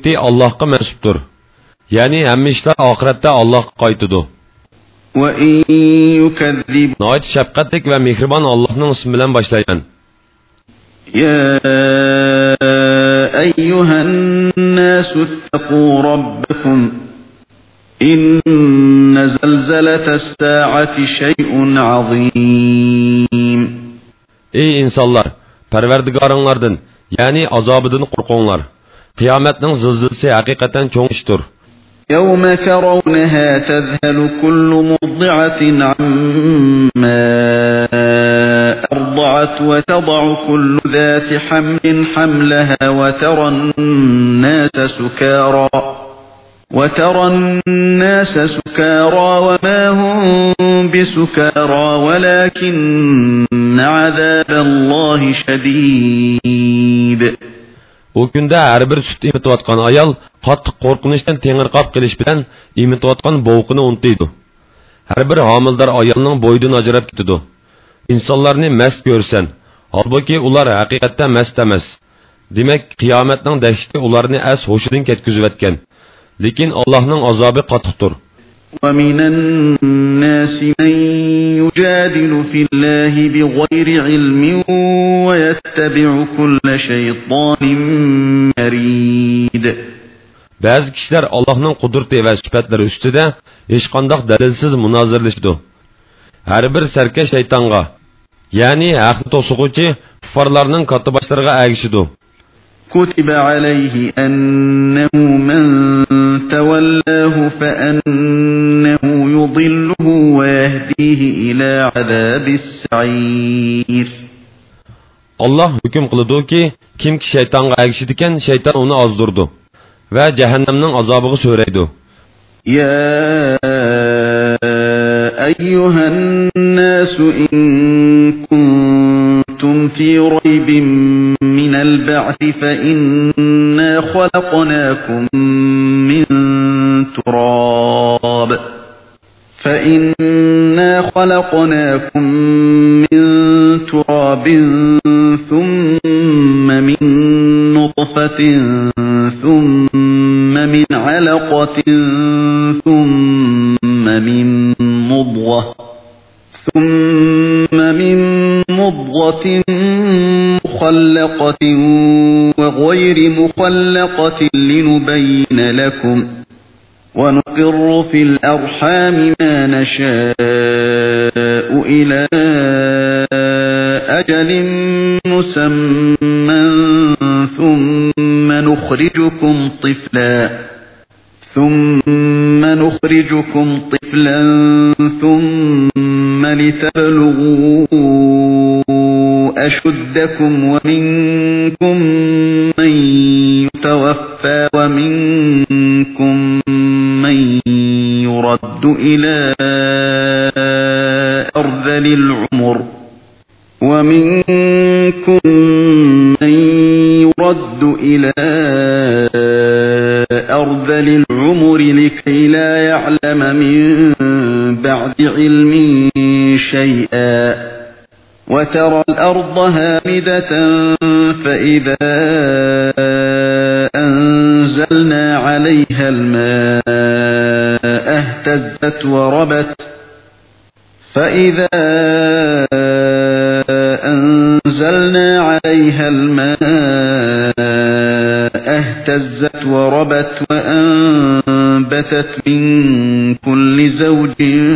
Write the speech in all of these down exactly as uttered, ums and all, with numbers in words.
Akibeti Allah'a mensuptur. Yani hamma ishlar oxiratda Allohga qaytadi. Nəhayət şəfqətlik və mehriban Allah'ın ismi bilan başlayın. Ya eyyuhan nasu ittaqu rabbakum inna zelzeletes saati şey'un azim. Ey insanlar, Parvardigarınlardan, yani azabıdan qorqinglar. Qiyomatning zilzilasi haqiqatan cho'ng ishdir. يوم ترونها تذهل كل مرضعة عما أرضعت وتضع كل ذات حمل حملها وترى الناس سكارى وترى الناس سكارى وما هم بسكارى ولكن عذاب الله شديد. O günde her bir süt imitiyotgan ayal qattiq qo'rqinishdan tengirqab qilish bilan imitiyotgan bovuqini unutdi. Her bir homildor ayolning bo'yidan ajrab ketdi. İnsanlarni mast ko'rsan, holbuki ular haqiqatda mast emas. Demak, qiyomatning dahshati ularni as hushidan ketkizib etgan. Lekin Allohning azobi qattiqdir. وَمِنَ النَّاسِ مَن يُجَادِلُ فِي اللَّهِ بِغَيْرِ عِلْمٍ وَيَتَّبِعُ كُلَّ شَيْطَانٍ مَرِيدٍ. Bazı kişiler Allah'ın kudreti ve sıfatları üstüde hiç qandaq dalilsiz münazirleşdi. Her bir serkeş şeytanga, yani haqqı tosuğucu kuffarlarının katı başlarına ergişidi. كتب عليه أنه من تولاه فأنه يضله ويهديه إلى عذاب السعير. Allah hüküm kılıdı ki kim ki şeytana ergişidiken şeytan onu azdırdı ve cehennemnin azabını söyleydi. Ya eyyuhen nasu in kuntum fi raybin من البعث فإنا خلقناكم من تراب فإنا خلقناكم من تراب ثم من نطفة ثم من علقة ثم من مضغة ثم من مضغة مخلقة وغير مخلقة لنبين لكم ونقر في الأرحام ما نشاء إلى أجل مسمى ثم نخرجكم طفلا ثم نخرجكم طفلا ثم لتبلغوا أشدكم ومنكم من يتوفى ومنكم من يرد إلى أرذل العمر ومنكم من يرد إلى أرذل العمر لكي لا يعلم من بعد علم شيئا وترى الأرض هامدة فإذا أنزلنا عليها الماء اهتزت وربت فإذا أنزلنا عليها الماء اهتزت وربت وأنبتت من كل زوج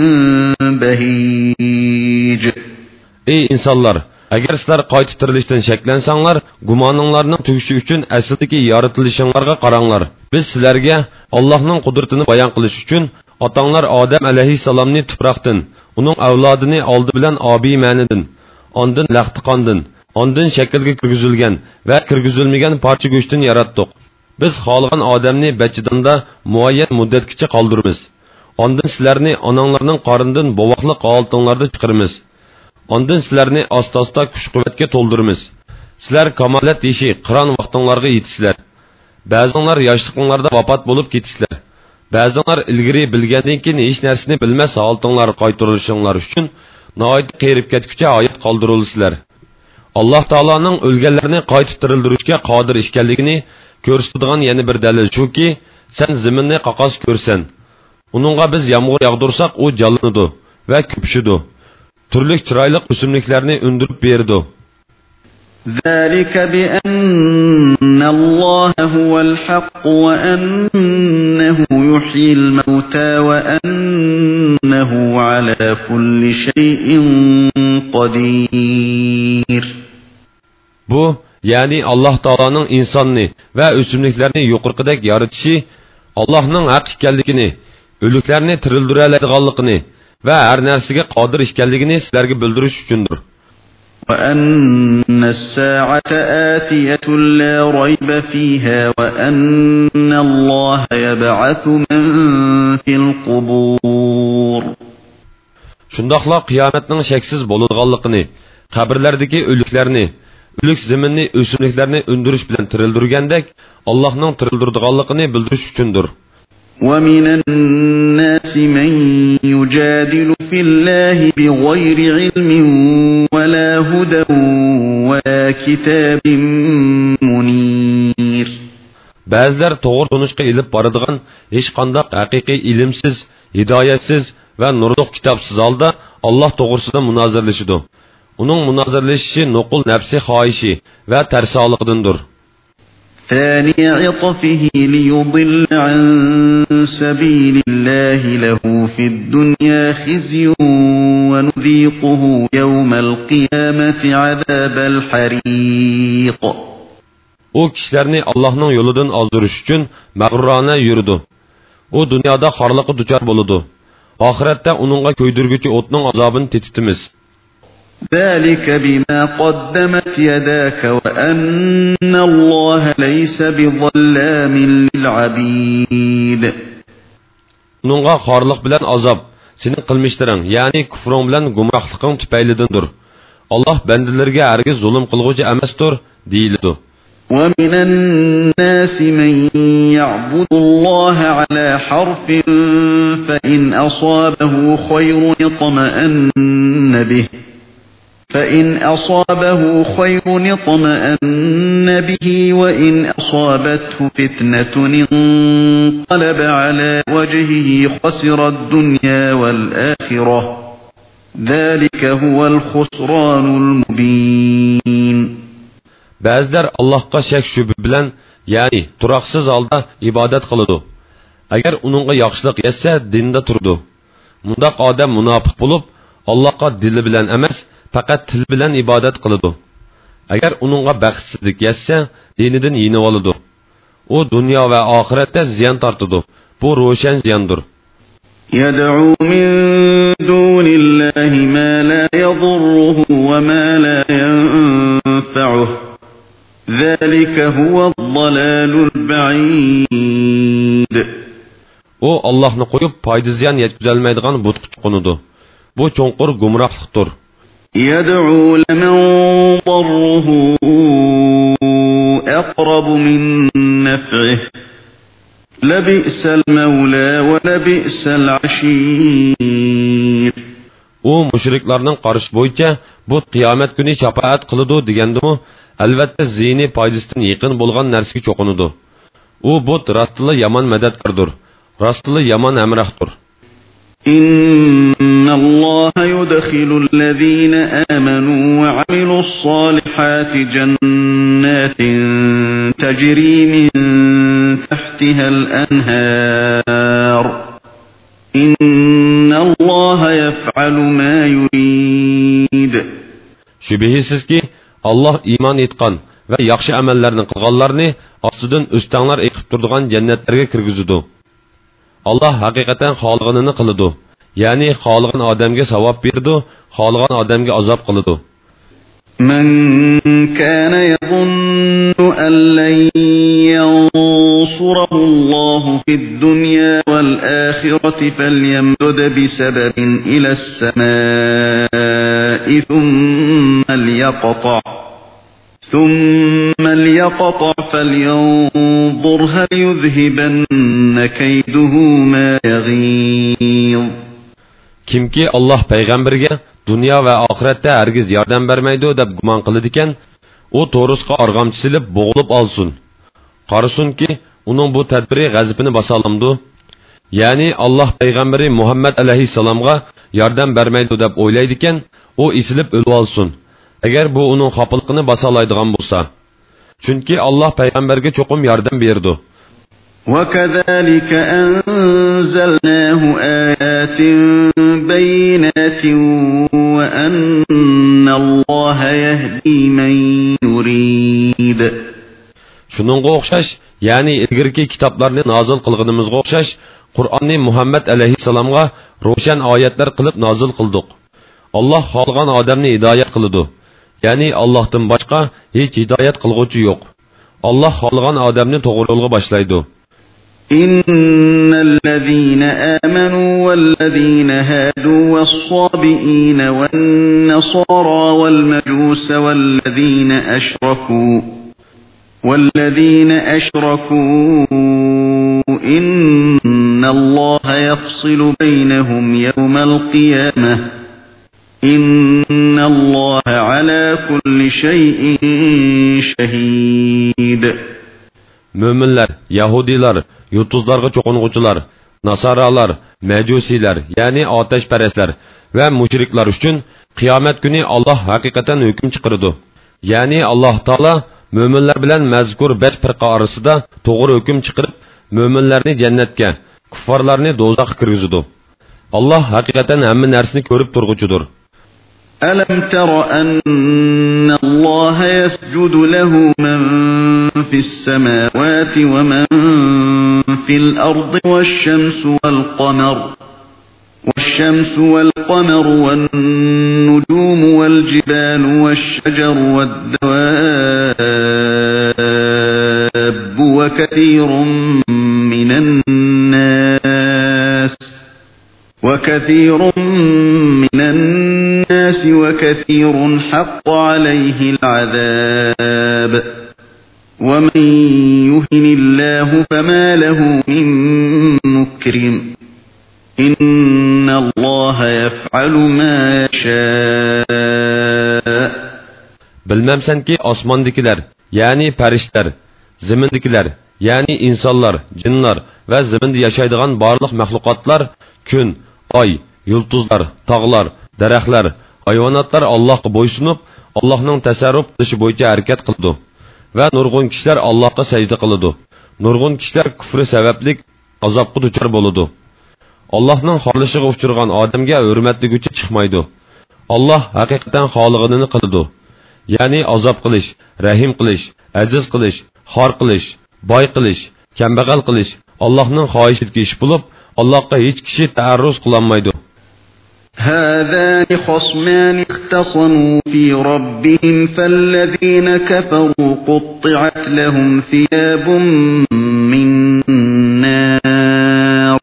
بهيج. Ey insanlar, agar sizlar qayta tirilishdan shaklensanglar, gumoninglarning tugishi uchun asldagi yaratilishinglarga qaranglar. Biz sizlarga Allohning qudratini bayon qilish uchun otanglar Odam alayhissalomni tuproqdan, uning avlodini oldi bilan obi ma'nidan, ondan laxti qondan, ondan shaklga kirgizilgan va kirgizilmagan parcha go'shtdan yaratdik. Biz xohlagan odamni bachidanda muayyan muddatgacha qoldiramiz. Ondan sizlarni onanglarning qorindan bovoqli holtinglarda chiqaramiz. Ondan sizlarni asta-asta kuch-quvvatga to'ldiramiz. Sizlar kamolat yeshi, qiron vaqtinglarga yetisizlar. Ba'zinglar yoshliqinglarda vafot bo'lib ketisizlar. Ba'zinglar ilgari bilgandan keyin hech narsani bilmas holtinglar qaytarilishinglar uchun nihoyat qerib ketguncha hayot qoldirilsizlar. Alloh taoloning o'lganlarni qayta tirildirishga qodir ekanligini ko'rsatadigan yana bir dalil shuki, sen zaminni qaqos ko'rsan. Uningga biz yomg'ir yog'dirsak, u jallanadi va ko'pishidi. Turli chiroyli o'simliklarni undirib berdi. ذلك بأن الله هو الحق وأنه يحيي الموتى وأنه على كل شيء قدير. Bu, yani Allah Taala'nın insanını ve ösümliklerini yuqorqidek yaratışı, Allah'ның haq ekanligini, ölüklerini tirildiradiganligini ve her narsaga qodir ekanligini sizlarga bildirish uchundir. وأن الساعة آتية لا ريب فيها وأن الله يبعث من في القبور. Şundaqla qiyomatning sheksiz bo'ladiganligini, qabrlardagi o'liklarni, o'lik zaminni, o'simliklarni undirish bilan tirildirgandek, Allohning tirildirdiganligini bildirish uchundir. ومن الناس من يجادل في الله بغير علم ولا هدى ولا كتاب منير. Bazılar to'g'ri tunishga ilib boradigan hech qanday haqiqiy ilmsiz, hidoyatsiz va nurliq kitobsiz holda Alloh to'g'risida munozirlashidi. Uning munozirlashishi nuqul nafsi xohishi va tarsoliqdandir. ثاني عطفه ليضل عن سبيل الله له في الدنيا خزي ونذيقه يوم القيامة عذاب الحريق. O kişilerini Allah'ın yolundan azdırış için mağrurana yürüdü. O dünyada xarlıqı duçar boludu. Ahirette onunla köydürgücü otның azabını tetitimiz. ذلك بما قدمت يداك وأن الله ليس بظلام للعبيد. Onunla xarlıq bilen azab, senin qılmışların, yani küfrün bilen gumrahlıqın tüpeylidindir. Allah bendilerge hergiz zulüm qılğıcı emestir, deyildi. ومن الناس من يعبد الله على حرف فإن أصابه خير اطمأن به فإن أصابه خير اطمأن به وإن أصابته فتنة انقلب على وجهه خسر الدنيا والآخرة ذلك هو الخسران المبين. Bazılar Allah'a şek şübhe bilen, yani turaksız halda ibadet kılıdı. Eğer onunla yaxşılık yetse dinde turdu. Mundaq adam münafık bulup Allah'a dili bilen emas, fakat til bilen ibadet kılıdı. Eğer onunla baxtsizlik yetse dininden yeni oludu. O dünya ve ahirette ziyan tartıdı. Bu roşen ziyandır. يدعو من دون الله ما لا يضره وما لا ينفعه ذلك هو الضلال البعيد. O Allah'ını koyup payda ziyan yetküzelmeydiğen butku konudu. Bu çonqur gumrahlıktır. يدعو لمن ضره أقرب من نفعه لبئس المولى ولبئس العشير. O müşriklerinin karış boyunca bu kıyamet günü şafaat kılıdı digendimu, elbette zihni paydasından yakın bulgan nersiki çokunudu. O bu rastlı yaman medetkardır, rastlı yaman emrahdır. إن الله يدخل الذين آمنوا وعملوا الصالحات جنات تجري من تحتها الأنهار إن الله يفعل ما يريد. Şübihisiz ki Allah iman etkan ve yaxşı amellerini kılganlarını astıdan üstanlar ekip durduğun cennetlerge kirgizidu. Allah hakikaten xalığını kılıdı. Yani xalığın adamge savab berdi, xalığın adamge azap kılıdı. من كان يظن أن لن ينصره الله في الدنيا والآخرة فليمدد بسبب إلى السماء ثم ليقطع ثم ليقطع فلينظر هل يذهبن كيده ما يغيظ. Kimki Allah peygamberge dünya ve ahirette hergiz yardım vermeydi deb gumon qiladigan, o to'risqa arg'amchi silib bo'g'ilib olsin. Qarasunki, uning bu tadbiri g'azabini basa olamdi. Ya'ni Alloh payg'ambari Muhammad alayhissalomga yordam bermaydi deb o'ylaydi ekan, u isilib o'lib olsin. Agar bu uning xafaligini basa oladigan bo'lsa. Chunki Alloh payg'ambarga cho'qim yordam berdi. وَكَذَلِكَ أَنزَلْنَاهُ آيَاتٍ بَيِّنَاتٍ وَأَنَّ اللَّهَ يَهْدِي مَن يُرِيدُ. Shuningga o'xshash, ya'ni ilgirki kitoblarni nozil qilganimizga o'xshash, Qur'onni Muhammad alayhissalomga ro'shan oyatlar qilib nozil qildik. Alloh xohlagan odamni hidoyat qiladi. Ya'ni Allohdan boshqa hech hidoyat qilguvchi yo'q. Alloh xohlagan odamni to'g'ri yo'lga boshlaydi. إن الذين آمنوا والذين هادوا والصابئين والنصارى والمجوس والذين أشركوا والذين أشركوا إن الله يفصل بينهم يوم القيامة إن الله على كل شيء شهيد. Müminler, Yahudiler, yurtuzlarga çoğunğucular, Nasaralar, Mecusiler, yani ateşperestler ve müşrikler üçün kıyamet günü Allah hakikaten hüküm çıkardı. Yani Allah Taala müminler bilen mezkur beş firqa arasında doğru hüküm çıkarıp müminlerini cennetke, kuffarlarını dozakka kirgizdi. Allah hakikaten hemme nersini görüp durgucudur. أَلَمْ تَرَ أَنَّ اللَّهَ يَسْجُدُ لَهُ مَنْ فِي السَّمَاوَاتِ وَمَنْ فِي الْأَرْضِ وَالشَّمْسُ وَالْقَمَرُ وَالشَّمْسُ وَالْقَمَرُ وَالنُّجُومُ وَالْجِبَالُ وَالشَّجَرُ وَالدَّوَابُّ وَكَثِيرٌ مِنَ النَّاسِ وَكَثِيرٌ مِنَ النَّاسِ وَكَثِيرٌ حَقَّ عَلَيْهِ الْعَذَابُ وَمَنْ يُهِنِ اللَّهُ فَمَا لَهُ مِنْ مُكْرِمٍ إِنَّ اللَّهَ يَفْعَلُ مَا يَشَاءُ. Bilmemsen ki osmandakiler, yani perişler, zimindakiler, yani insanlar, cinlar ve ziminde yaşaydıgan barlıq məxluqatlar, gün, ay, yıldızlar, tağlar, daraxtlar, hayvanatlar Allah'a boysunup, Allah'ın tasarruf dışı boyunca hareket kıldı. Ve nurgun kişiler Allah'a secde kıldı. Nurgun kişiler küfrü sebeplik azapkı duçar boludu. Allah'ın xarlışığı uçurgan adamga hürmetli gücü çıkmaydı. Allah hakikaten xalıqını kıldı. Yani azap kılış, rahim kılış, aziz kılış, xar kılış, bay kılış, kembegal kılış, Allah'ın xahişetki iş bulup, Allah'a hiç kişi taarruz kılanmaydı. هذان خصمان اختصموا في ربهم فالذين كفروا قطعت لهم ثياب من نار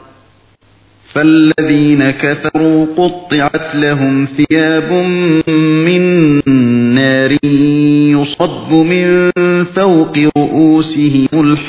فالذين كفروا قطعت لهم ثياب من نار يصب من فوق رؤوسهم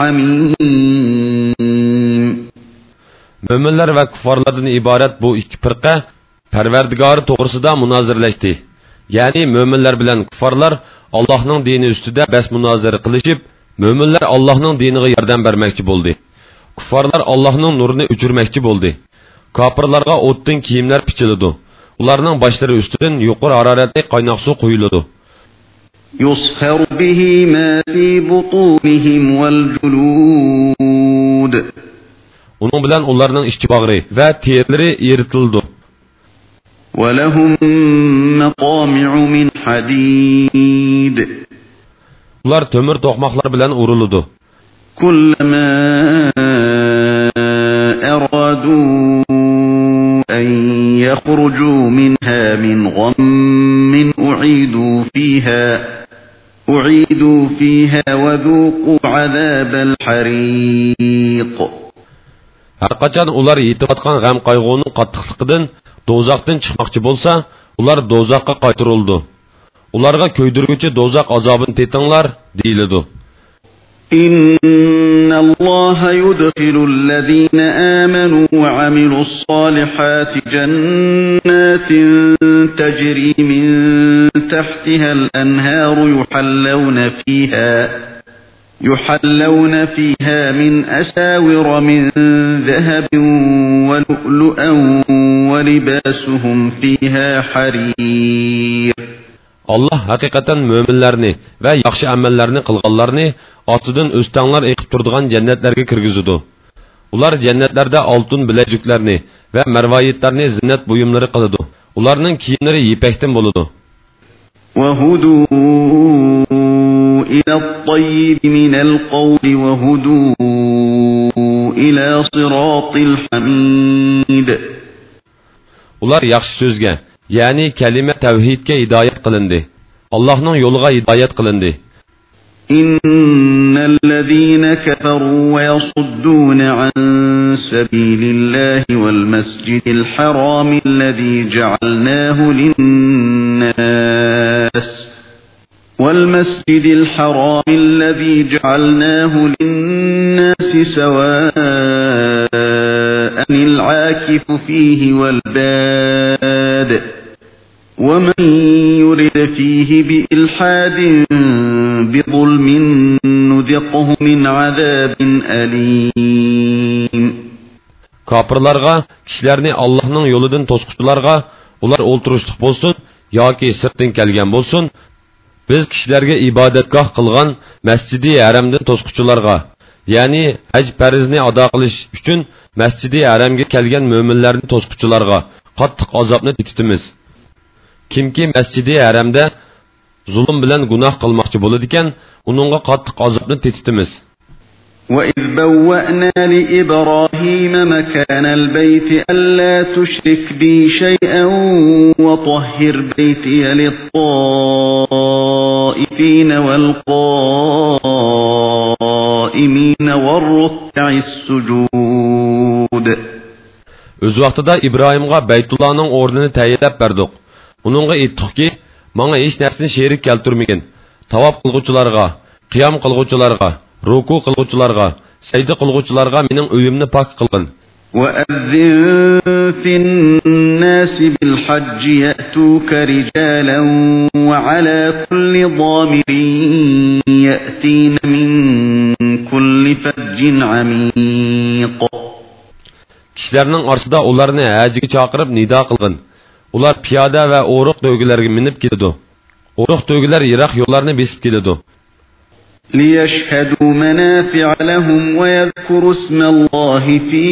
الحميم. Müminler ve kuffarlardan ibaret bu iki firqa Parvardigarı toğrusida munazirleşti. Yani müminler bilen kuffarlar Allah'ın dini üstüde bes munaziri kılışıp, müminler Allah'ın dinine yardım vermekçi buldu. Kuffarlar Allah'ın nurunu uçurmekçi buldu. Kapırlarga otun kiyimler piçilidu. Ularning başları üstüden yuqur hararetli kaynak su kuyuludu. يُصْهَرُ بِهِ مَا فِي بُطُونِهِمْ وَالْجُلُودِ. Onun bilen onlarning içi bağrı ve terleri eritildi. وَلَهُمْ مَقَامِعُ مِنْ حَدِيدٍ. Ular tömür tokmaklar bilen uruludu. كُلَّمَا أَرَادُوا أَنْ يَخْرُجُوا مِنْهَا مِنْ غَمٍّ أُعِيدُوا فِيهَا أُعِيدُوا فِيهَا وَذُوقُوا عَذَابَ الْحَرِيقِ. Her kaçan ular yitibatkan gam kaygının qattiqliqidan dozaqdan chiqmoqchi bo'lsa, ular dozaqqa qaytarildi. Ularga köydürgüçü dozaq azabını tetinglar deyildi. İnna Allaha yudkhilul-lezina amanu ve amilu's-salihati cennetin tecri min tahtiha'l-enharu yuhallawna fiha يحلون فيها من أساور من ذهب ولؤلؤا ولباسهم فيها حرير. Allah haqiqatan mo'minlarni va yaxshi amallarni qilganlarni otidan o'stanglar eqib turadigan jannatlarga kirgizadi. Ular jannatlarda oltin bilajuklarni va marvoyitlarni zinnat buyumlari qiladi. Ularning kiyimlari yipakdan bo'ladi. Wa hudu ila at-tayyib min al-qawl wa hudu ila siratil hamid. Ular yaxshi so'zga, ya'ni kalima tavhidga hidoyat qilindi. Allohning yo'liga hidoyat qilindi. Innal ladhina kafaru wa yasudduna an sabilillahi wal masjidil haram alladhi ja'alnahu lin-nas wal masjidil haram alladhi ja'alnahu lin-nas sawa'an al-'akifu fihi wal bad ومن يرد فيه بإلحاد بظلم نذقه من عذاب أليم. Kapırlarga, kişilerini Allah'ın yolundan toskuçularga, ular olturuşluk bolsun, yoki sırtın kelgen bolsun, biz kişilerge ibadetgah kılgan mescidi haramdan toskuçularga, yani hac perizni ada qilish üçün mescidi haramga kelgen müminlerini toskuçularga, qattiq azapni tititimiz. Kimki masjidi haramda zulm bilan gunoh qilmoqchi bo'ladi ekan, uningga qattiq azobni tetitimiz. وَإِذْ بَوَّأْنَا لِإِبْرَاهِيمَ مَكَانَ الْبَيْتِ أَلَّا تُشْرِكْ بِي شَيْئًا وَطَهِّرْ بَيْتِيَ لِلطَّائِفِينَ وَالْقَائِمِينَ وَالرُّكَّعِ السُّجُودِ. Öz vaqtida İbrahimga Baytullahning o'rnini tayinlab berdik. Uningga aytdikki, menga hech narsani sherik keltirmagin. Tavob qilguvchilarga, qiyam qilguvchilarga, ruku qilguvchilarga, sajda qilguvchilarga mening uyimni pok qilgin. وَأَذِّن فِي النَّاسِ بِالْحَجِّ يَأْتُوكَ رِجَالًا وَعَلَى كُلِّ ضَامِرٍ يَأْتِينَ مِنْ كُلِّ فَجٍّ عَمِيقٍ. Kişilerning orasida ularni hajiga chaqirib nido qilgin. Ular piyoda va o'riq to'ygilarga minib keladi. O'riq to'ygilar yiroq yo'llarni besib keladi. لِيَشْهَدُوا مَنَافِعَ لَهُمْ وَيَذْكُرُوا اسْمَ اللَّهِ فِي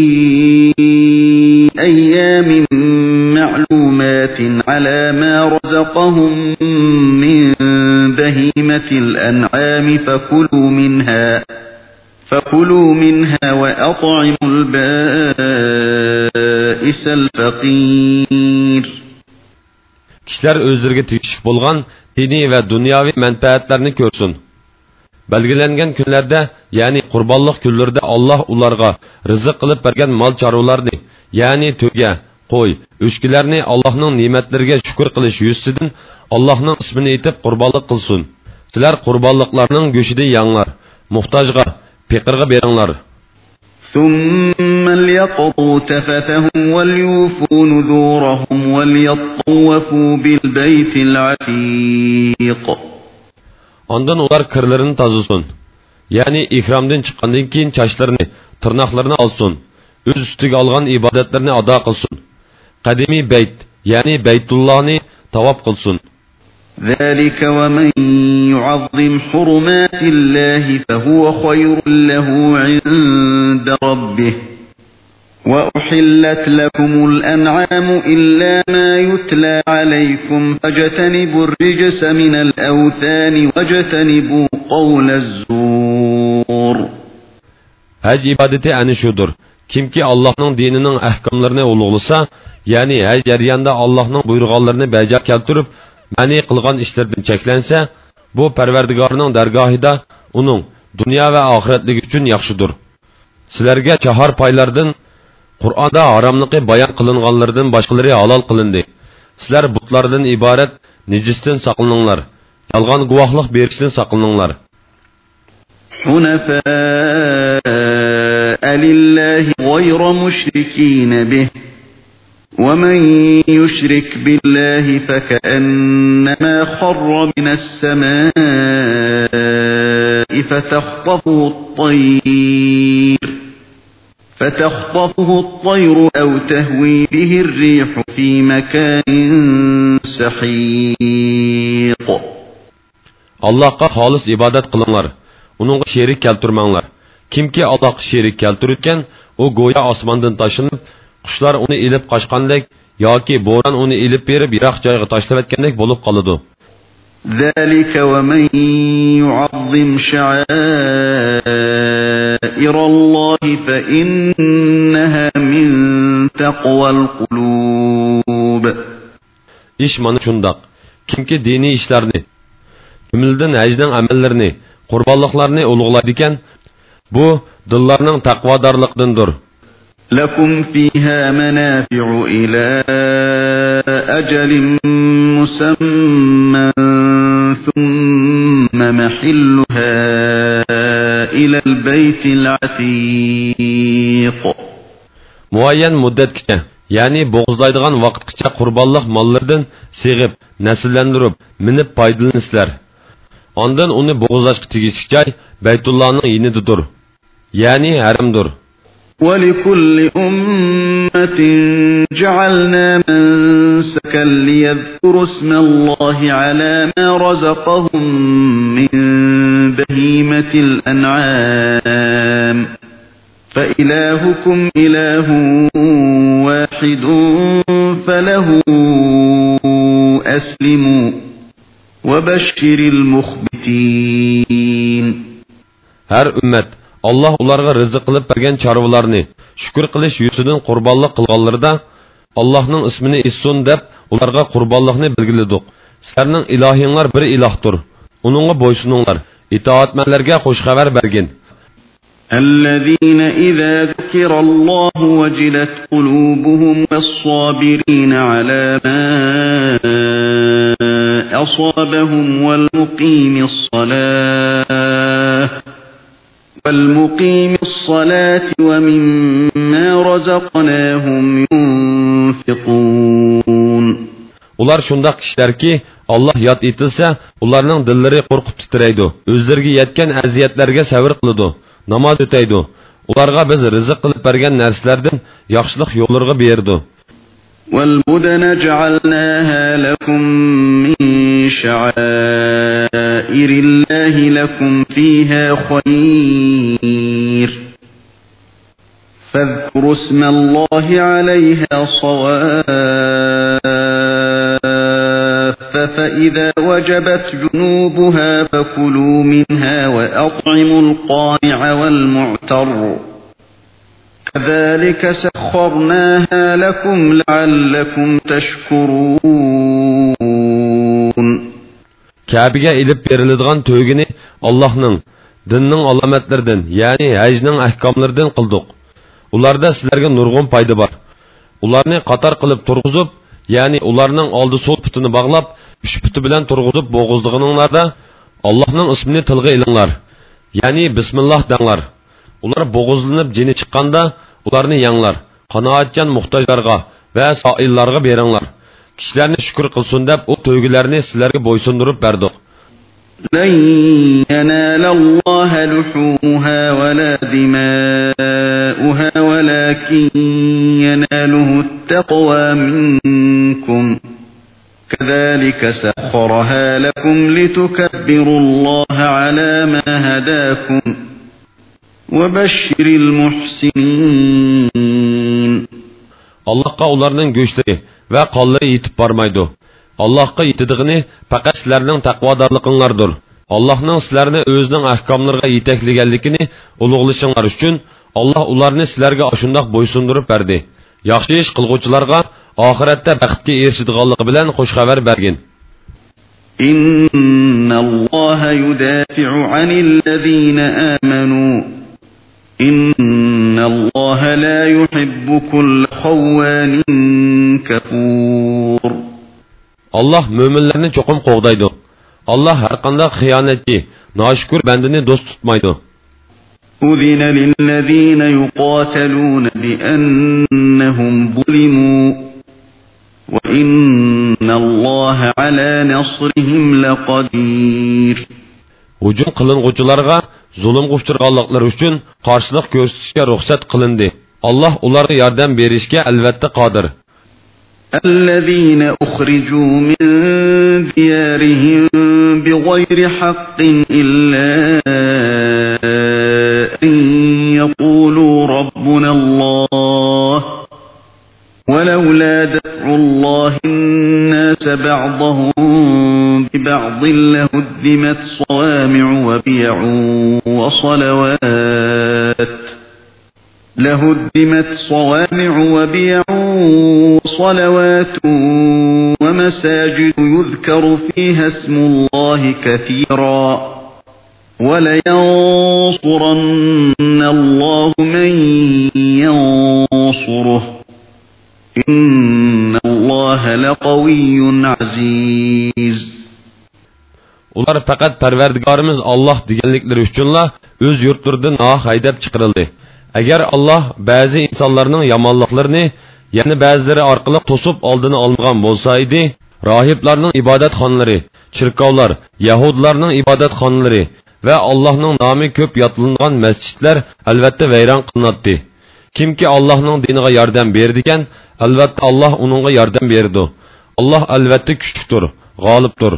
أَيَّامٍ مَّعْلُومَاتٍ عَلَى مَا رَزَقَهُم مِّن بَهِيمَةِ الْأَنْعَامِ فَكُلُوا مِنْهَا فَكُلُوا مِنْهَا وَأَطْعِمُوا الْبَائِسَ الْفَقِيرَ. Kişiler özlerine tegishib bo'lgan diniy va dunyoviy manfaatlarni ko'rsin. Belgilengen günlerde, yani qurbanlık günlerde Allah ularga rizq qilib bergan mol chorvalarni, yani töge, qo'y, o'shkilarni Allohning ne'matlariga shukr qilish yuzidan Allohning ismini aytib qurbanlik qilsin. Sizlar qurbanliklarning go'shini yanglar, muhtojga, faqirga beringlar. ثُمَّ لْيَقْضُوا تَفَثَهُمْ وَلْيُوفُوا نُذُورَهُمْ وَلْيَطَّوَّفُوا بِالْبَيْتِ الْعَتِيقِ. Ondan ular kirlerini tazısın. Yani ihramdan çıkandan keyin çaşlarını, tırnaklarını alsın. Öz üstüge algan ibadetlerini ada kılsın. Kadimi beyt, yani Beytullah'ını tavaf kılsın. ذَلِكَ وَمَنْ يُعَظِّمْ حُرُمَاتِ اللَّهِ فَهُوَ خَيْرٌ لَهُ عِنْدَ رَبِّهِ وَأُحِلَّتْ لَكُمُ الْأَنْعَامُ إِلَّا مَا يُتْلَى عَلَيْكُمْ فَاجْتَنِبُوا الرِّجْسَ مِنَ الْأَوْثَانِ وَاجْتَنِبُوا قَوْلَ الزُّورِ. Hac ibadeti ani şudur. Kimki Allah'ın dininin ahkamlarını ulug'lasa, yani hac jarayonida Allah'ın buyurganlarini bajar keltirib, mani qilgan ishlardan cheklansa, bu Parvardigorning dargohida uning dunyo va oxiratligi uchun yaxshidir. Sizlarga chahar paylardan Qur'onda haromligi bayon qilinganlardan boshqalari halol qilindi. Sizlar butlardan iborat nejisdan saqlaninglar. Yolg'on guvohlik berishdan saqlaninglar. حُنَفَاءَ لِلَّهِ غَيْرَ مُشْرِكِينَ بِهِ وَمَنْ يُشْرِكْ بِاللَّهِ فَكَأَنَّمَا خَرَّ مِنَ السَّمَاءِ فتخطفه الطير فتخطفه الطير أو تهوي به الريح في مكان سحيق. Allah'a halis ibadet kılınlar. Onunla şerik keltirmanglar. Kimki Allah'a şerik keltirirken o goya asmandan taşınıp kuşlar onu ilip kaçkandek yoki boran onu ilip berip yiroq joyga tashlab etgandek bo'lib qoladi. ذلك ومن يعظم شعائر الله فإنها من تقوى القلوب. İş mana şundaq. Kimki dini işlerini, cümleden həcdən əməllərini, qurbanlıqlarını ulug'laydigan, bu dillarning taqvodorliqdandır. لكم فيها منافع إلى أجل مسمى ثم محلها إلى البيت العتيق. Muayyan muddatgacha, ya'ni bo'g'izlaydigan vaqtgacha qurbonlik mollardan seg'ib, nasllantirib, minib foydalansizlar. Ondan uni bo'g'izlashga tegishli joy Baytullohning yinididir, ya'ni haramdir. ولكل أمة جعلنا منسكا ليذكروا اسم الله على ما رزقهم من بهيمة الأنعام فإلهكم إله واحد فله أسلموا وبشر المخبتين. Her ümmet Allah ularga rizq qilib bergan chorvalarni shukr qilish yuzidan qurbonlik qilganlarida Allohning ismini issun deb ularga qurbonlikni belgiladik. Sizlarning ilohinglar bir ilohdir. Uningga bo'ysuninglar. Itoatmanlarga xush xabar bergin. الذين إذا ذكر الله وجلت قلوبهم والصابرين على ما أصابهم والمقيم الصلاة والمقيم الصلاة ومما رزقناهم ينفقون. Ular şundaq kişilerki Allah yad etilse, ularning dillari qo'rqib titraydi. O'zlariga yetgan aziyatlarga sabr qiladi. Namoz o'taydi. Ularga biz rizq qilib bergan narsalardan yaxshilik yo'llarga berdi. والبدن جعلناها لكم من شعائر الله لكم فيها خير فاذكروا اسم الله عليها صواف فإذا وجبت جنوبها فكلوا منها وأطعموا القانع والمعتر كذلك سخرناها لكم لعلكم تشكرون. Kabe'ga ilib beriladigan to'ygini Allohning dinning alomatlaridan, ya'ni hajning ahkomlaridan qildik. Ularda sizlarga nurg'un foyda bor. Ularni qator qilib turg'izib, ya'ni ularning oldi so'l putini bog'lab, uch puti bilan turg'izib bo'g'izdiganinglarda Allohning ismini tilga ilinglar. Ya'ni bismillah denglar. Ular bo'g'izlanib jini chiqqanda ularni yanglar. Qanoatchan muhtojlarga va soillarga beringlar. Kishilarni shukr qilsin deb o to'ygilarni sizlarga bo'ysundirib berdik. لن ينال الله لحومها ولا دماؤها ولكن يناله التقوى منكم كذلك سخرها لكم لتكبروا الله على ما هداكم وبشر المحسنين. Allah'a ularning go'shtari va qonlari yetib bormaydi. Allah'a yetidigini faqat sizlarning taqvodorliginglardir. Allohning sizlarni o'zining ahkomlariga yetakliganligini ulug'lashinglar uchun Alloh ularni sizlarga shundoq bo'ysundirib berdi. Yaxshi ish qilguvchilarga oxiratda baxtga erishadiganligi bilan xush xabar bergin. Innalloha yudafi'u 'anillazina amanu. Innalloha la yuhibbu kulla xawwanin kafur. Allah mo'minlarni cho'qim qo'g'daydi. Allah har qanday xiyonatchi, noshukr bandini do'st tutmaydi. Udhina lillazina yuqataluna bi annahum zulimu wa innalloha ala nasrihim laqadir. hujum qiling'uvchilarga zulmga uchraganliklari uchun qarshilik ko'rsatishga ruxsat qilindi. Alloh ularga yordam berishga albatta qodir. الذين أخرجوا من ديارهم بغير حق إلا أن يقولوا ربنا الله ولولا دفع الله الناس بعضهم ببعض لهدمت صوامع وبيع وصلوات لهدمت صوامع وبيع وصلوات ومساجد يذكر فيها اسم الله كثيرا ولينصرن الله من ينصره إن الله لقوي عزيز. Ular faqat Parvardigorimiz Alloh deganliklari uchunla o'z yurtlaridan haydab chiqarildi. Agar Alloh ba'zi insonlarning yomonliklarini, ya'ni ba'zilari orqali to'sib oldini olmagan bo'lsa edi, rohiblarning ibodatxonalari, chirkovlar, yahudlarning ibodatxonalari va Allohning nomi ko'p yodlangan masjidlar albatta vayron qilinadi. Kimki Allohning diniga yordam berdigan, albatta Alloh uningga yordam berdi. Alloh albatta kuchlidir, g'olibdir.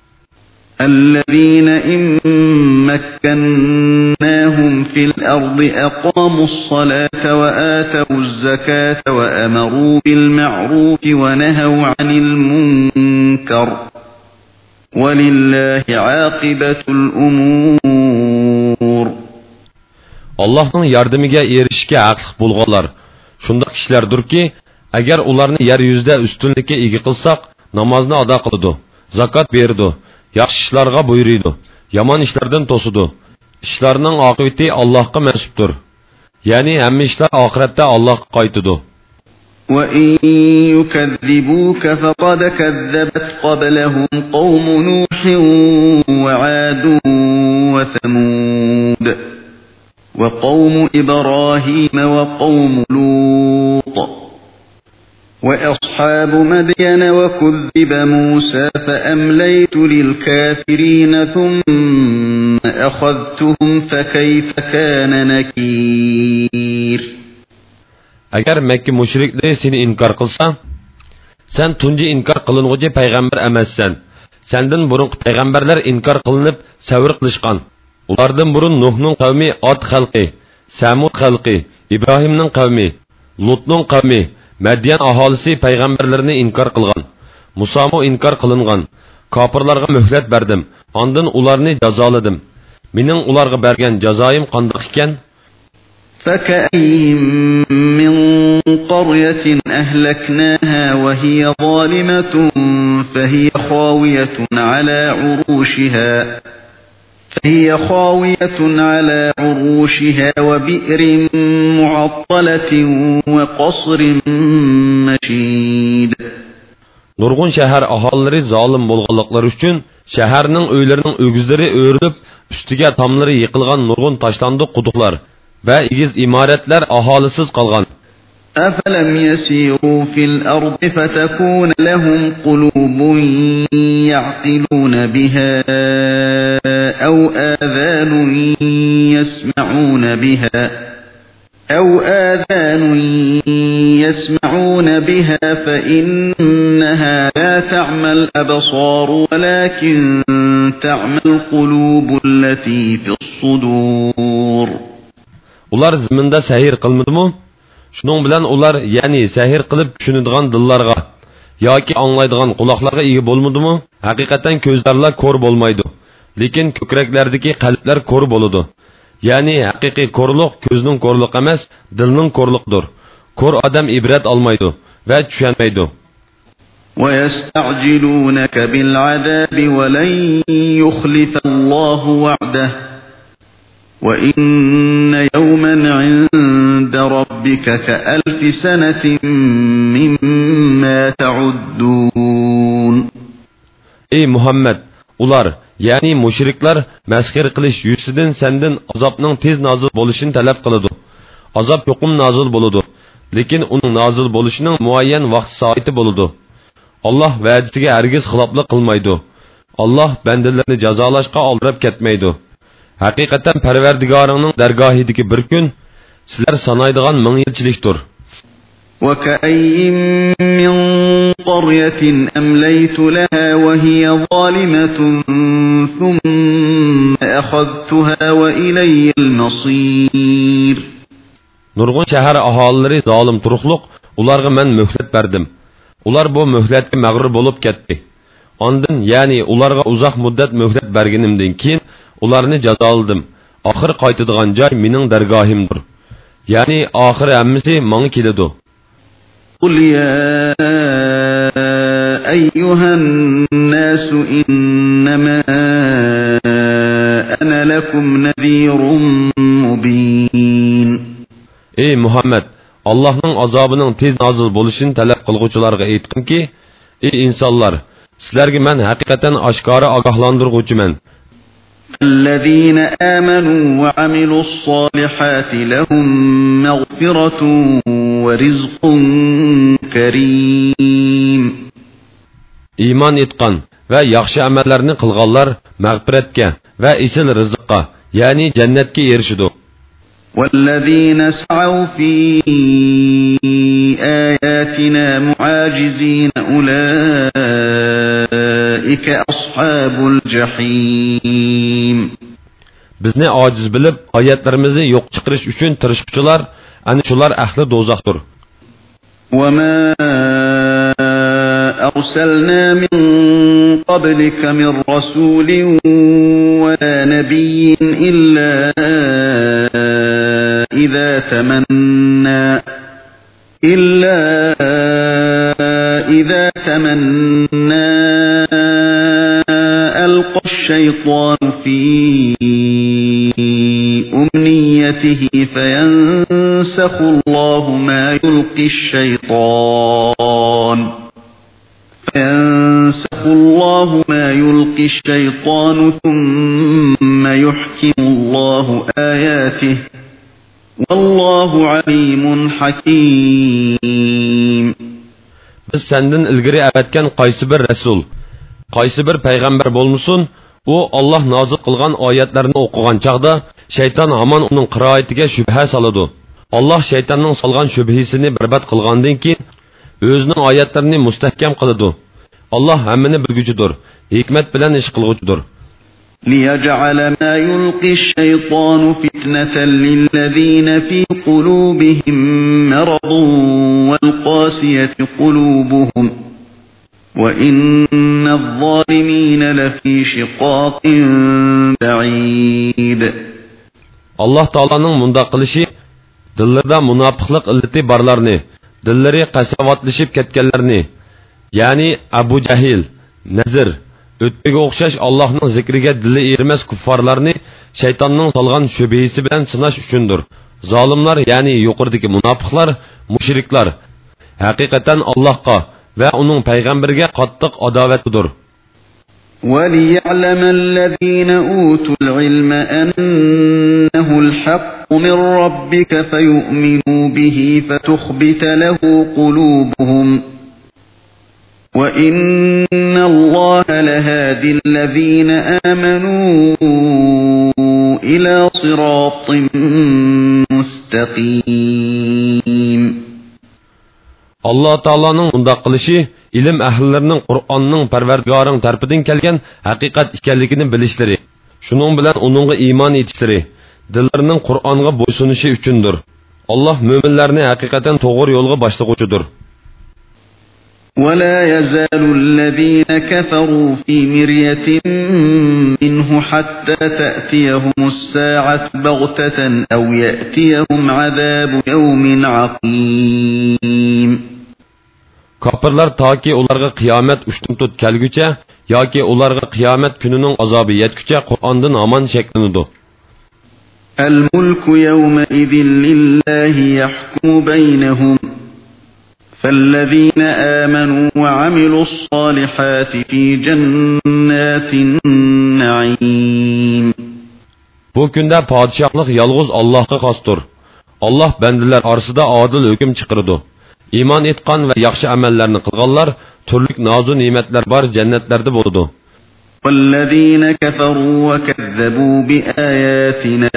الذين إن مكناهم في الأرض أقاموا الصلاة وآتوا الزكاة وأمروا بالمعروف ونهوا عن المنكر ولله عاقبة الأمور. Allah'ın yardımıga erişishga haqliq bo'lganlar shunday kishilardirki, agar ularni yer yuzida ustunlikka ega qilsak, namozni ado qiladi, zakot beradi, yaxshi ishlarga buyuradi, yomon ishlardan to'sidi. Ishlarning oqibati Allohga mansubdir. Ya'ni hamma ishlar oxiratda Allohga qaytadi. وَإِن يُكَذِّبُوكَ فَقَدْ كَذَّبَتْ قَبْلَهُمْ قَوْمُ نُوحٍ وَعَادٌ وَثَمُودَ وَقَوْمُ إِبْرَاهِيمَ وَقَوْمُ لُوطٍ وَأَصْحَابُ مَدْيَنَ وَكُذِّبَ مُوسَى فَأَمْلَيْتُ لِلْكَافِرِينَ ثُمَّ أَخَذْتُهُمْ فَكَيْفَ كَانَ نَكِيرِ. Agar Makka mushrikleri seni inkar qilsa, sen tunji inkar qilinguchi payg'ambar emassan. Sendan burun payg'ambarlar inkar qilinib savr qilishgan. Ulardan burun Nuhning qavmi Ad xalqi, Samud xalqi, Ibrohimning qavmi, Lutning qavmi, Madyan aholisi payg'ambarlarni inkar qilgan. Musomo inkar qilingan. Kofirlarga muhlat berdim. Ondan ularni jazoladim. Mening ularga bergan jazoim qanday ekan? فَكَأَيِّن مِّن قَرْيَةٍ أَهْلَكْنَاهَا وَهِيَ ظَالِمَةٌ فَهِيَ خَاوِيَةٌ عَلَى عُرُوشِهَا فَهِيَ خَاوِيَةٌ عَلَى عُرُوشِهَا وَبِئْرٍ مُعَطَّلَةٍ وَقَصْرٍ مَشِيدٍ. Nurgun şəhər ahaliləri zalim bolğanlıqları üçün şəhərinin öylərinin ögüzləri örülüb, üstüge tamları yıkılgan nurgun taşlandı quduqlar və igiz imarətlər ahalisiz qalğan. أَفَلَمْ يَسِيرُوا فِي الْأَرْضِ فَتَكُونَ لَهُمْ قُلُوبٌ يَعْقِلُونَ بِهَا أَوْ آذَانٌ يَسْمَعُونَ بِهَا أَوْ آذَانٌ يَسْمَعُونَ بِهَا فَإِنَّهَا لَا تَعْمَى الْأَبْصَارُ وَلَكِنْ تَعْمَى الْقُلُوبُ الَّتِي فِي الصُّدُورِ. Ular zimində səhir qılmıdımı? Şunun bilan ular, yani səhir qılıb düşünüdüğən dillarga, yoki anlaydıgan qulaqlarga ega bolmudimi? Haqiqatan ko'zlarlar ko'r bolmaydı. Lekin ko'kraklardagi qalblar ko'r boludu. Yani haqiqiy ko'rluq ko'zning ko'rluq emas, dilning ko'rluqdir. Ko'r odam ibrat olmaydi va tushunmaydi. وَيَسْتَعْجِلُونَكَ بِالْعَذَابِ وَلَنْ يُخْلِفَ اللَّهُ وَعْدَهُ وَإِنَّ يَوْمًا عِندَ رَبِّكَ كَأَلْفِ سَنَةٍ مِّمَّا تَعُدُّونَ. Ey Muhammed, ular, yani müşrikler məskir qilish yüzüdən səndən azabның tez nazil bolışını tələb qılıdı. Azab yoqum nazil boludu. Lekin onun nazil bolışının muayyan vaqt saati boludu. Allah vədisiga hergiz xilaflıq qılmaydı. Allah bendilerini cazalashqa oldirib ketmaydi. Haqiqatan Parvardigoringning dargohidagi bir kun sizlar sanaydigan ming yilchilikdir. وَكَأَيِّن مِّن قَرْيَةٍ أَمْلَيْتُ لَهَا وَهِيَ ظَالِمَةٌ ثُمَّ أَخَذْتُهَا وَإِلَيَّ الْمَصِيرُ. Nurg'un shahar aholilari zolim turuqliq, ularga men muhlat berdim. Ular bu muhlatga mag'rur bo'lib ketdi. Ondan, ya'ni ularga uzoq muddat muhlat berganimdan keyin ularni jazoladim. Oxir qaytadigan joy mening dargohimdir. Ya'ni oxir hammasi menga keladi. قُلْ يَا أَيُّهَا النَّاسُ إِنَّمَا أَنَا لَكُمْ نَذِيرٌ مُبِينٌ. Ey Muhammed, Allah'ның azabının tez nazil bo'lishini talab qilguvchilarga aytqinki, ey insonlar, sizlarga men haqiqatan oshkora ogohlantirguvchiman. الذين آمنوا وعملوا الصالحات لهم مغفرة ورزق كريم. İman etqan ve yaxshi amallarni qilganlar mag'firatga ve isil rizqqa, ya'ni jannatga erishadi. والذين سعوا في آياتنا معاجزين أولئك أصحاب الجحيم. Bizni ojiz bilib, oyatlarimizni yo'q chiqarish uchun tirishquchilar, ana shular ahli do'zaxdir. وما أرسلنا من قبلك من رسول ولا نبي إلا إذا تمنى إلا إذا تمنى ألقى الشيطان في أمنيته فينسخ الله ما يلقي الشيطان فينسخ الله ما يلقي الشيطان ثم يحكم الله آياته والله عليم حكيم. Biz senden ilgiri evetken qaysi bir Resul, qaysi bir Peygamber bolmusun, o Allah nazil qilgan oyatlarını o'qigan chaqda şeytan hamon uning qiroatiga shubha soladi. Allah şeytanning solgan shubhisini birbat qilgandan keyin o'zining oyatlarini mustahkam qiladi. Allah hammani bilguchidir, hikmat bilan ish qilguchidir. ليجعل ما يلقي الشيطان فتنة للذين في قلوبهم مرض والقاسية قلوبهم وإن الظالمين لفي شقاق بعيد. Allah Taala'nın munda qilishi dillarda munofiqlik illati barlarni, dillari qasavatlaşıp ketganlarni, ya'ni Abu Jahil, Nazir, o'tpiga o'xshash Allohning zikriga dili ermas kuffarlarni shaytonning solgan shubhisi bilan sinash uchundir. Zolimlar, ya'ni yuqoridagi munofiqlar, mushriklar haqiqatan Allohga va uning payg'ambariga qattiq adovatlidir. وَلِيَعْلَمَ الَّذِينَ أُوتُوا الْعِلْمَ أَنَّهُ الْحَقُّ مِنْ رَبِّكَ فَيُؤْمِنُوا بِهِ فَتُخْبِتَ لَهُ قُلُوبُهُمْ وَإِنَّ اللَّهَ لَهَادِي الَّذِينَ آمَنُوا إِلَى صِرَاطٍ مُسْتَقِيمٍ. Allah Taala'nın undaq qilishi ilim ahllarining Qur'onning Parvardigoring tarafidan kelgan haqiqat ekanligini bilishlari, shuning bilan uningga iymon etishlari, dillarining Qur'onga bo'ysunishi uchundir. Allah mo'minlarni haqiqatan to'g'ri yo'lga boshlag'uchidir. وَلَا يَزَالُ الَّذِينَ كَفَرُوا فِي مِرْيَةٍ مِّنْهُ حَتَّى تَأْتِيَهُمُ السَّاعَةُ بَغْتَةً أَوْ يَأْتِيَهُمْ عَذَابُ يَوْمٍ عَقِيمٍ. Kafirlar taki ularga qiyomat ushtum tut kelgucha yoki ularga qiyomat kunining azobi yetgucha Qur'ondan hamon shaklanadi. الْمُلْكُ يَوْمَئِذٍ لِلَّهِ يَحْكُمُ بَيْنَهُمْ فَالَّذِينَ آمَنُوا وَعَمِلُوا الصَّالِحَاتِ فِي جَنَّاتِ النَّعِيمِ. Bu kunda padişahlık yalğız Allah'a xosdir. Allah bendiler arasida adil hüküm chiqiradi. İman etqan ve yaxshi amallarni qilganlar turli nozu ne'matlar bor jannatlarda bo'ladi. وَالَّذِينَ كَفَرُوا وَكَذَّبُوا بِآيَاتِنَا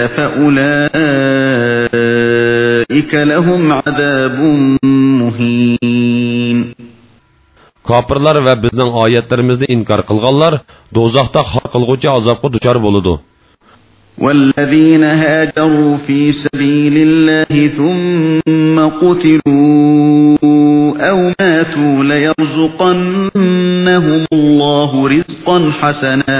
فَأُولَٰئِكَ لَهُمْ عَذَابٌ مُّهِينٌ. Kafirlar ve bizning oyatlarimizni inkar qilganlar do'zaxda xor qilguvchi azobga duchor bo'ladi. وَالَّذِينَ هَاجَرُوا فِي سَبِيلِ اللَّهِ ثُمَّ قُتِلُوا أَوْ مَاتُوا لَيَرْزُقَنَّهُمُ اللَّهُ رِزْقًا حَسَنًا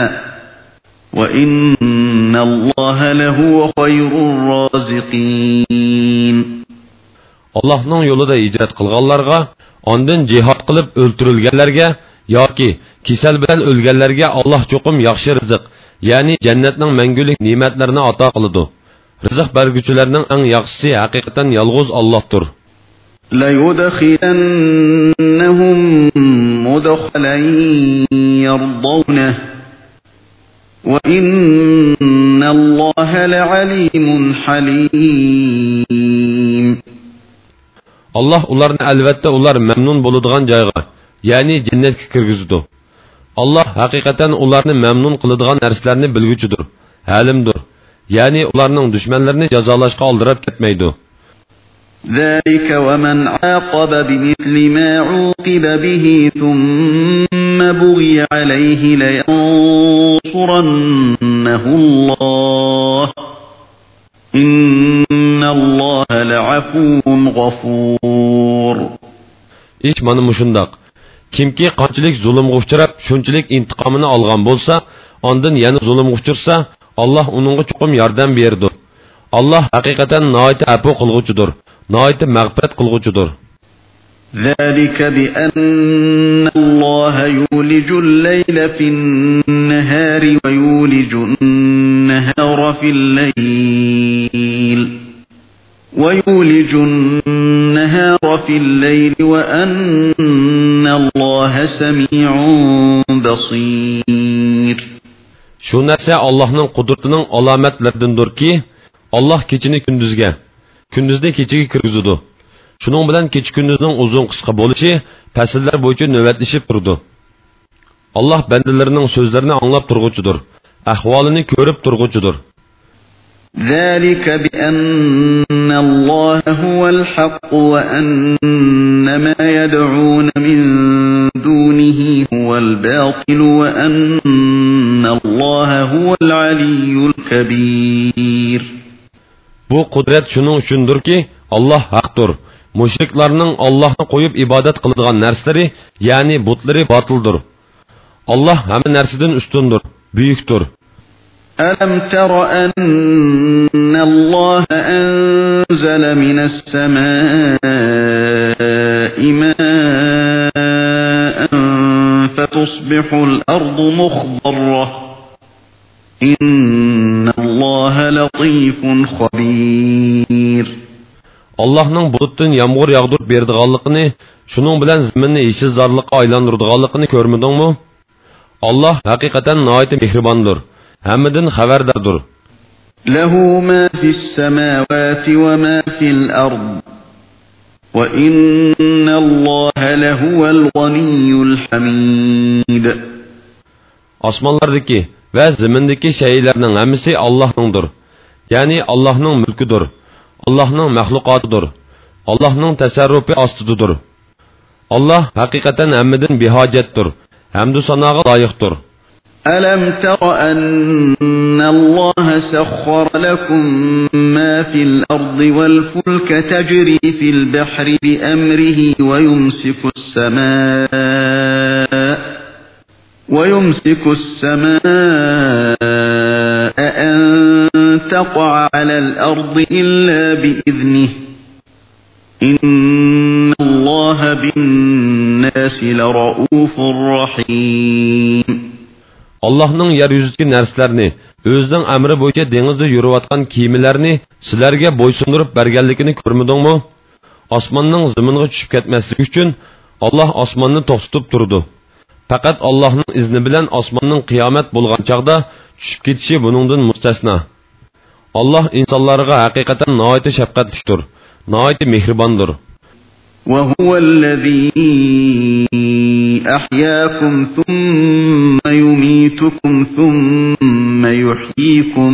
وَإِنَّ اللَّهَ لَهُوَ خَيْرُ الرَّازِقِينَ. Allah'ның yolida icret qilganlarga, ondan jihad qilib o'ltirilganlarga yoki kasal bilan o'lganlarga Allah cho'qim yaxshi rizq, ya'ni jannatning mangulik ne'matlarini ato qiladi. Rizq berguvchilarning eng yaxshisi haqiqatan yolg'iz Allohdir. La yudkhilannahum mudkhalan yardawnahu wa innalloha la'alimun halim. Allah ularni albatta ular memnun bo'ladigan joyga, ya'ni jannatga kirgizdi. Allah haqiqatan ularni memnun qiladigan narsalarni bilguchidir, halimdir. Ya'ni ularning dushmanlarini jazolashga oldirib ketmaydi. ذلك ومن عاقب بمثل ما عوقب به ثم بغي عليه لينصرنه الله إن الله لعفو غفور. İş mana mushundaq. Kimki qanchalik zulmga uchrab, shunchalik intiqomini olgan bo'lsa, ondan yana zulmga uchirsa, Allah uningga chuqum yordam berdi. Allah haqiqatan nihoyat afu qilguvchidir, nihoyat mag'firat qilguvchidir. ذلك بأن الله يولج الليل في النهار ويولج النهار في الليل ويولج النهار في الليل وأن الله سميع بصير. Şu narsa Allah'ның qudretining alomatlaridandir ki, Allah kechini kunduzga, kunduzni kechiga kirgizadi. Shuning bilan kecha kunduzning uzun qisqa bo'lishi fasllar bo'yicha navbatlashib turdi. Allah bandalarining so'zlarini anglab turg'uchidir, ahvolini ko'rib turg'uchidir. ذلك بأن الله هو الحق وأن ما يدعون من دونه هو الباطل وأن الله هو العلي الكبير. Bu qudret şunun üçündür ki Allah haqdır. Müşriklarning Allah'ni qo'yib ibodat qiladigan narsalari, ya'ni butları batıldır. Allah hamma narsadan ustundir, buyukdir. ألم تر أن الله أنزل من السماء ماء فتصبح الأرض مخضرة إن الله لطيف خبير. Allah'ның bulutdan yağmur yağdırıp berdiğanlığını, şunun bilen zeminni yeşil zarlıqqa aylandırdıqanlığını görmedinmi? Allah hakikaten nihayet mehribandır. Hammadan xabardardir. Lahu ma fis semawati ve ma fil ard. Ve innallaha lehuvel ganiyyul hamid. Osmonlardagi ve zemindagi şeylerning hammasi Allohningdir. Yani Allohning mulkidir. Allohning mahluqotidir. Allohning tasarrufi ostidadir. Allah hakikaten hammadan behojatdir. Hamdu sanoga loyiqdir. ألم تر أن الله سخر لكم ما في الأرض والفلك تجري في البحر بأمره ويمسك السماء ويمسك السماء أن تقع على الأرض إلا بإذنه إن الله بالناس لرؤوف رحيم. Allah'ның yeryüzüdeki narsalarni, özünün emri boyunca denizde yürüyatkan kiyimilerini sizlerge boysundurup bergenlikini görmedinmi? Osmanның zımınğa düşüp ketmeslik üçün Allah osmanını toxtutup durdu. Fakat Allah'ның izni bilen osmanның kıyamet bulgan çağda düşüp ketişi bunundan müstesna. Allah insanlarga hakikaten nihayet şefkatlikdir, nihayet mehribandır. وهو الذي أحياكم ثم يميتكم ثم يحييكم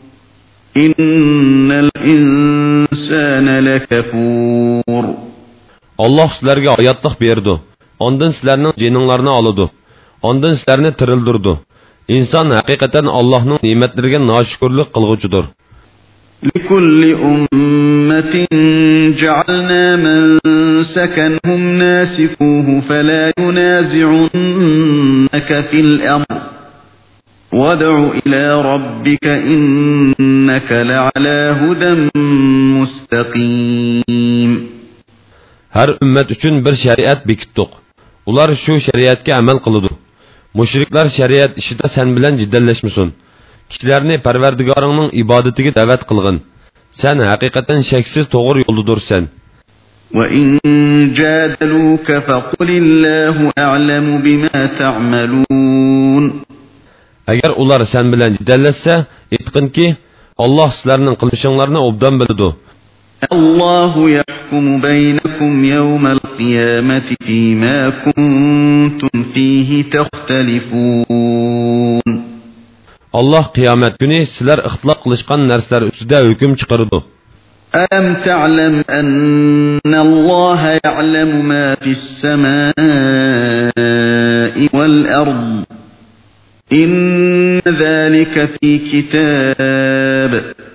إن الإنسان لكفور. Allah sizlarga hayotlik berdi. Ondan sizlarning jininglarni oladi. Ondan sizlarni tirildirdi. İnsan haqiqatan Allohning ne'matlariga noshukirlik qilguvchidir. لكل أمة جعلنا من سكنهم ناسكوه فلا ينازعنك في الأمر وادع إلى ربك إنك لعلى هدى مستقيم. Her ümmet üçün bir şeriat bekitdik. Ular şu şeriatga amal qiladi. Mushriklar şeriat ishida sen bilan jiddallashmasin. Kishilarni Parvardigoringning ibodatiga da'vat qilgin. Sen haqiqatan shaksiz to'g'ri yo'ldadursan. وَإِن جَادَلُوكَ فَقُلِ اللَّهُ أَعْلَمُ بِمَا تَعْمَلُونَ. Agar ular sen bilan jiddallashsa, aytqinki, Alloh sizlarning qilmishinglarni obdan biladi. الله يحكم بينكم يوم القيامة فيما كنتم فيه تختلفون. Allah qiyomat kuni sizlar ixtilof qilishgan narsalar ustida hukm chiqaradi. ألم تعلم أن الله يعلم ما في السماء والأرض إن ذلك في كتاب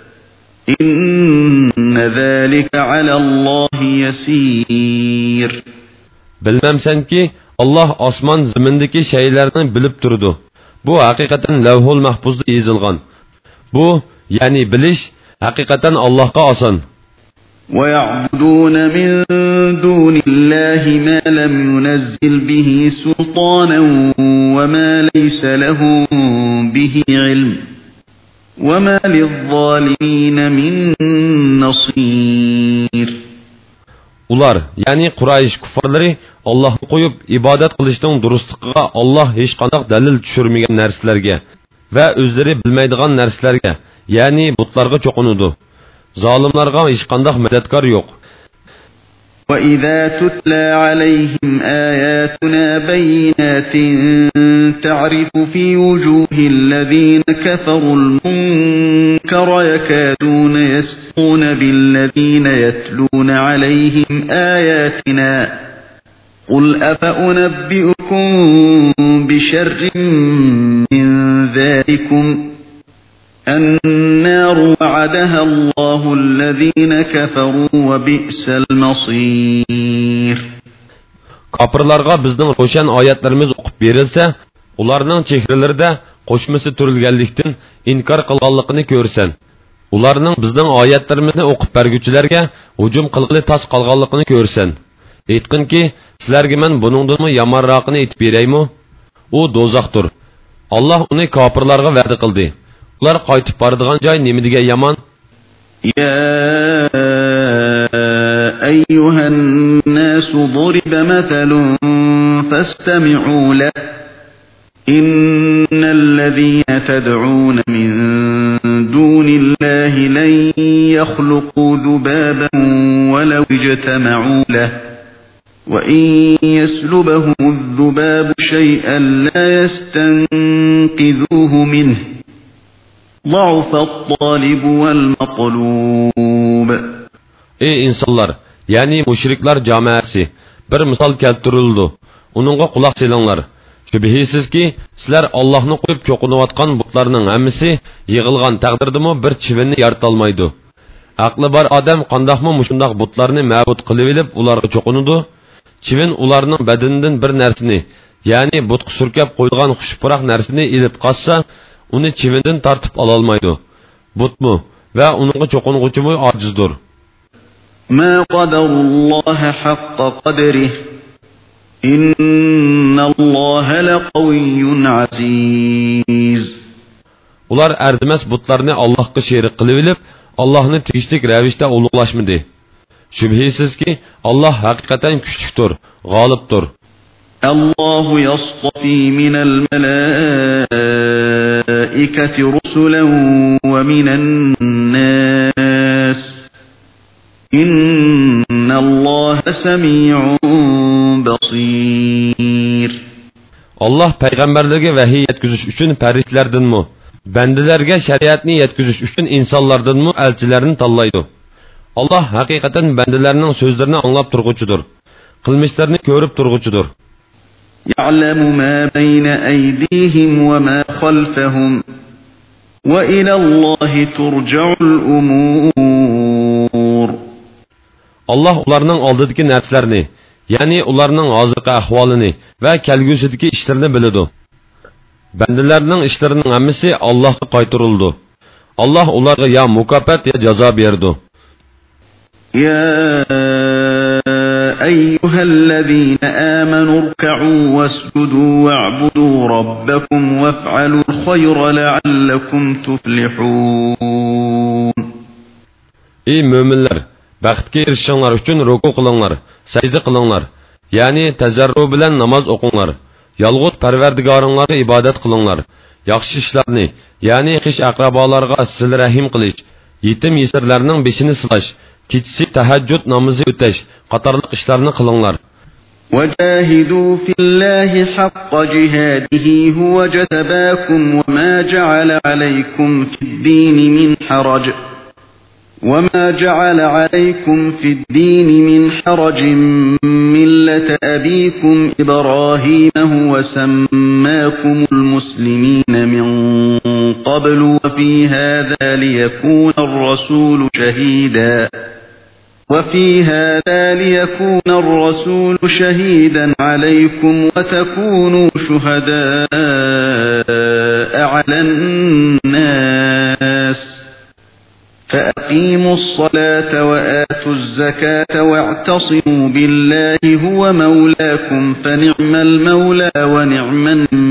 إن ذلك على الله يسير. Bilmamsan ki Allah osmon zimindagi shaylarni bilib turdi. Bu haqiqatan lavhul mahfuzda yozilgan. Bu, ya'ni bilish haqiqatan Allohga oson. وَيَعْبُدُونَ مِن دُونِ اللَّهِ مَا لَمْ يُنَزِّلْ بِهِ سُلْطَانًا وَمَا لَيْسَ لَهُم بِهِ عِلْمٌ وَمَا لِلظَّالِمِينَ مِن نَصِيرٍ. Ular, ya'ni Quraysh kuffarlari Allohni qo'yib ibodat qilishning durustligiga Alloh hech qanday dalil tushirmagan narsalarga va o'zlari bilmaydigan narsalarga, ya'ni butlarga cho'qinadi. Zolimlarga hech qanday madadkor yo'q. وَإِذَا تُتْلَى عَلَيْهِمْ آيَاتُنَا بَيِّنَاتٍ تَعْرِفُ فِي وُجُوهِ الَّذِينَ كَفَرُوا الْمُنكَرَ يَكَادُونَ يَسْطُونَ بِالَّذِينَ يَتْلُونَ عَلَيْهِمْ آيَاتِنَا قُلْ أَفَأُنَبِّئُكُم بِشَرٍّ مِّن ذَلِكُمْ النَّارُ وَعَدَهَا اللَّهُ الَّذِينَ كَفَرُوا وَبِئْسَ الْمَصِيرُ. Kafirlarga bizning ro'shan oyatlarimiz o'qib berilsa, ularning chehralarida qo'shmasi turilganlikdan inkor qilganligini ko'rsan. Ularning bizning oyatlarimizni o'qib berguchilarga hujum qilg'ili tas qolganligini ko'rsan. Aytqinki, sizlarga men buningdanmi yomonroqini aytib beraymi? U do'zaxdir. Alloh uni kofirlarga va'da qildi. Ular qaytib boradigan joy nima degan yomon? يا أيها الناس ضرب مثل فاستمعوا له إن الذين تدعون من دون الله لن يخلقوا ذبابا ولو اجتمعوا له وإن يسلبهم الذباب شيئا لا يستنقذوه منه ضعف الطالب والمطلوب. Ey insanlar, yani müşrikler camiası, bir misal keltirildi. Onunla kulak selinglar. Şübihisiz ki, sizler Allah'ını koyup çokunuvatkan butlarının hemmisi yığılgan takdirdimi bir çivinni yaratolmaydı. Aklı bar adam qandaqmı muşundaq butlarını mabut qılıbilip ularga çokunudu. Çivin ularının bedeninden bir nersini, yani butqı sürkep koyulgan xuşpıraq nersini ilip qassa, onu çivinden tartıp alalmaydı. Butmu ve onunla çokunuğucumu acizdir. ما قدر الله حق قدره إن الله لقوي عزيز. Ular erdimes butlarını Allah'a şerik kılıbilip, Allah'ını tegishlik ravishda ulug'lashmadi. Şübhisiz ki Allah hakikaten küçüktür, g'olibdir. الله يصطفي من الملائكة رسلا ومن الناس إن الله سميع بصير. Allah peygamberlerge vahiy yetkizish uchun farishtalardanmi, bandalarga shariatni yetkizish uchun insonlardanmi elchilarni tanlaydi. Allah haqiqatan bandalarning so'zlarini anglab turg'uchidir, qilmishlarini ko'rib turg'uchidir. يعلم ما بين أيديهم وما خلفهم وإلى الله ترجع الأمور. Allah ularning oldidagi narsalarni, ya'ni ularning hozirgi ahvolini va kelgusidagi ishlarini biladi. Bandalarning ishlarining hammasi Allohga qaytarildi. Allah ularga ya mukofot ya jazo berdi. يا أيها الذين آمنوا اركعوا واسجدوا واعبدوا ربكم وافعلوا الخير لعلكم تفلحون. Ey müminler, baxtga erishinglar uchun ruku qilinglar, sajda qilinglar, ya'ni tazarru bilan namoz o'qinglar. Yolg'iz Parvardigoringlarga ibodat qilinglar. Yaxshi ishlarni, ya'ni qish aqrabolarga sil rahim qilish, yetim yesirlarning beshini silash, kechasi tahajjud namozi o'tash qatorliq ishlarni qilinglar. وجاهدوا في الله حق جهاده هو اجتباكم وما جعل عليكم في الدين من حرج وما جعل عليكم في الدين من حرج ملة أبيكم إبراهيم هو سماكم المسلمين من قبل وفي هذا ليكون الرسول شهيدا وفي هذا ليكون الرسول شهيدا عليكم وتكونوا شهداء على الناس فأقيموا الصلاة وآتوا الزكاة واعتصموا بالله هو مولاكم فنعم المولى ونعم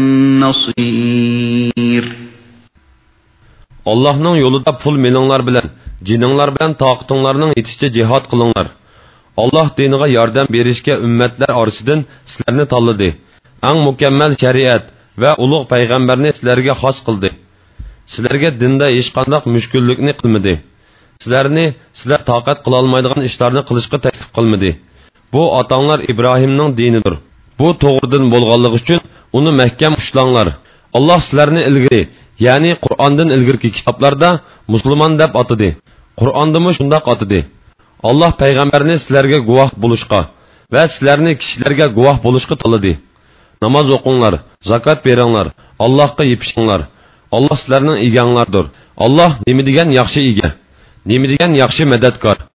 النصير. Allah'ның yolunda pul meninglar bilan, jininglar bilan taqatinglarning yetishcha jihad qilinglar. Allah diniga yordam berishga ummatlar orasidan sizlarni tanladi. Eng mukammal shariat va ulug' payg'ambarni sizlarga xos qildi. Sizlarga dinda hech qanday mushkullikni qilmadi. Sizlarni sizlar taqat qila olmaydigan ishlarni qilishga taklif qilmadi. Bu otanglar Ibrohimning dinidir. Bu to'g'ridan bo'lganligi uchun uni mahkam ushlanglar. Allah sizlarni ilgari, ya'ni Qur'ondan ilgirki kitoblarda musulmon deb atadi. Qur'ondami shundoq atadi. Allah payg'ambarni sizlarga guvoh bo'lishga va sizlarni kishilarga guvoh bo'lishga tanladi. Namoz o'qinglar, zakot beringlar, Allohga yepishinglar. Allah sizlarning eganglardir. Allah nima degan yaxshi ega, nima degan yaxshi madadkor.